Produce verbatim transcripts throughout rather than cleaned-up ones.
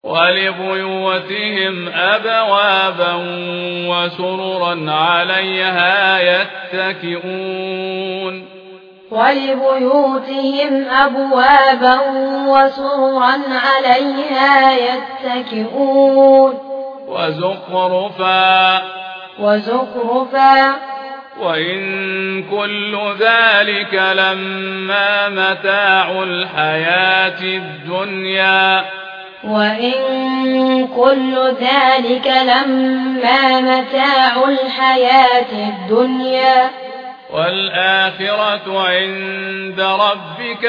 ولبيوتهم أبوابا وسررا عليها يتكئون ولبيوتهم أبوابا وسررا عليها يتكئون وزخرفا وزخرفا وإن كل ذلك لما متاع الحياة الدنيا وإن كل ذلك لما متاع الحياة الدنيا والآخرة عند ربك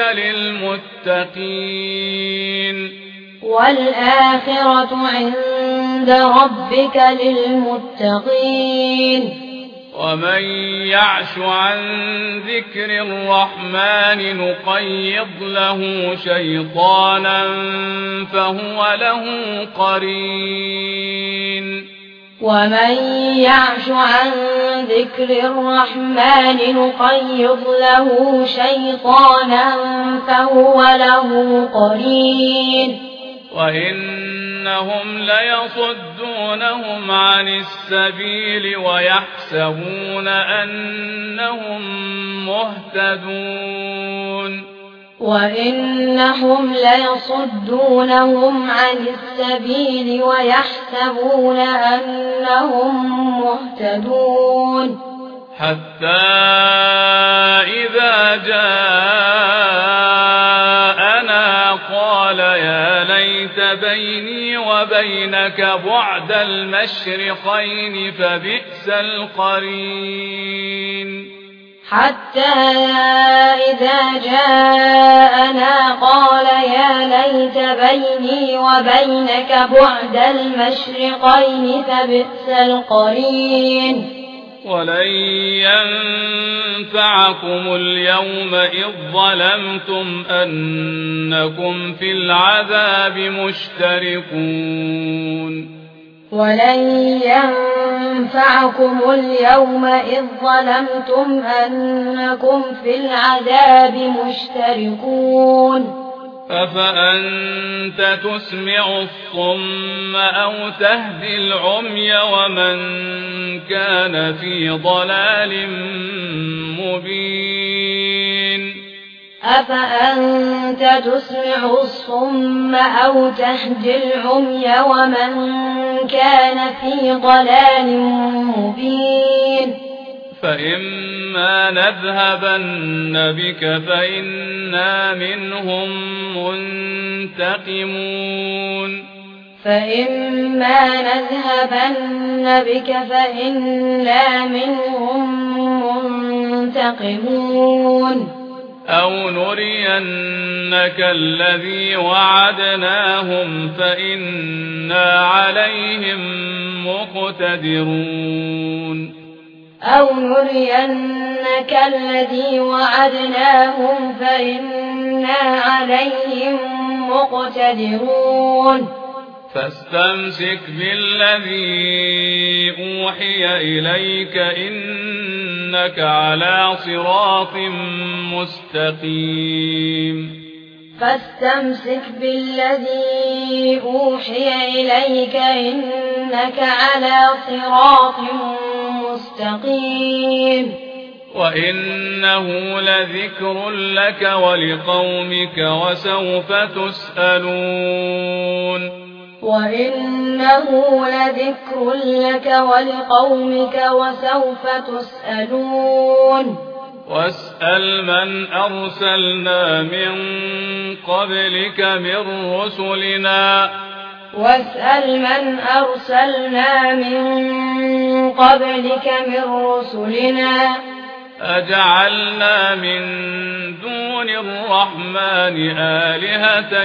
للمتقين والآخرة عند ربك للمتقين ومن يعش عن ذكر الرحمن نقيض له شيطانا فهو له قرين ومن يعش عن ذكر الرحمن نقيض له شيطانا فهو له قرين وإنهم ليصدونهم عن السبيل ويحسبون أنهم مهتدون وإنهم ليصدونهم عن السبيل ويحسبون أنهم مهتدون حتى إذا جاءنا قال يا ليت بيني وبينك بعد المشرقين فبئس القرين حتى إذا جاءنا قال يا ليت بيني وبينك بعد المشرقين فبئس القرين ولن ينفعكم اليوم إذ ظلمتم أنكم في العذاب مشتركون ولن ينفعكم اليوم إذ ظلمتم أنكم في العذاب مشتركون أفأنت تسمع الصم أو تهدي العمي ومن كان في ضلال مبين أفأنت تسمع الصم أو تهدي العمي ومن كان في ضلال مبين فإما نذهبن بك فإنا منهم منتقمون فإما نذهبن بك فإنا منهم منتقمون أو نرينك الذي وعدناهم فإنا عليهم مقتدرون أو نرينك الذي وعدناهم فإنا عليهم مقتدرون فاستمسك بالذي أوحي إليك إنك على صراط مستقيم فاستمسك بالذي أوحي إليك إنك على صراط مستقيم وإنه لذكر لك ولقومك وسوف تسألون وإنه لذكر لك ولقومك وسوف تسألون واسأل من أرسلنا من قبلك من رسلنا واسأل من أرسلنا من قبلك من رسلنا أجعلنا من دون الرحمن آلهة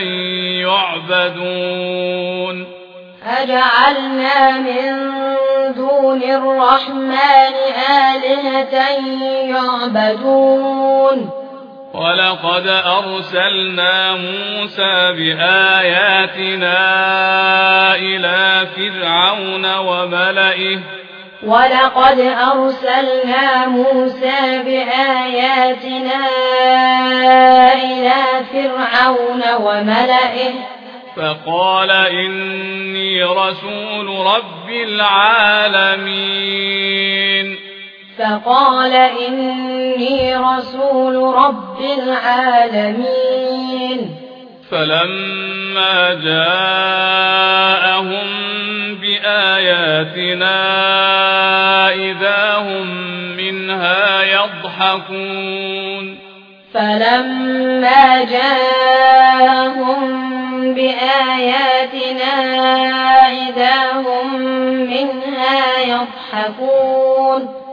يعبدون أجعلنا من دون الرحمن آلهة يعبدون ولقد أرسلنا موسى بآياتنا إلى فرعون وملئه ولقد أرسلنا موسى بآياتنا إلى فرعون وملئه فقال إني رسول رب العالمين فقال إني رسول رب العالمين فلما جاءهم بآياتنا إذا هم منها يضحكون فلما جاءهم بآياتنا إذا هم منها يضحكون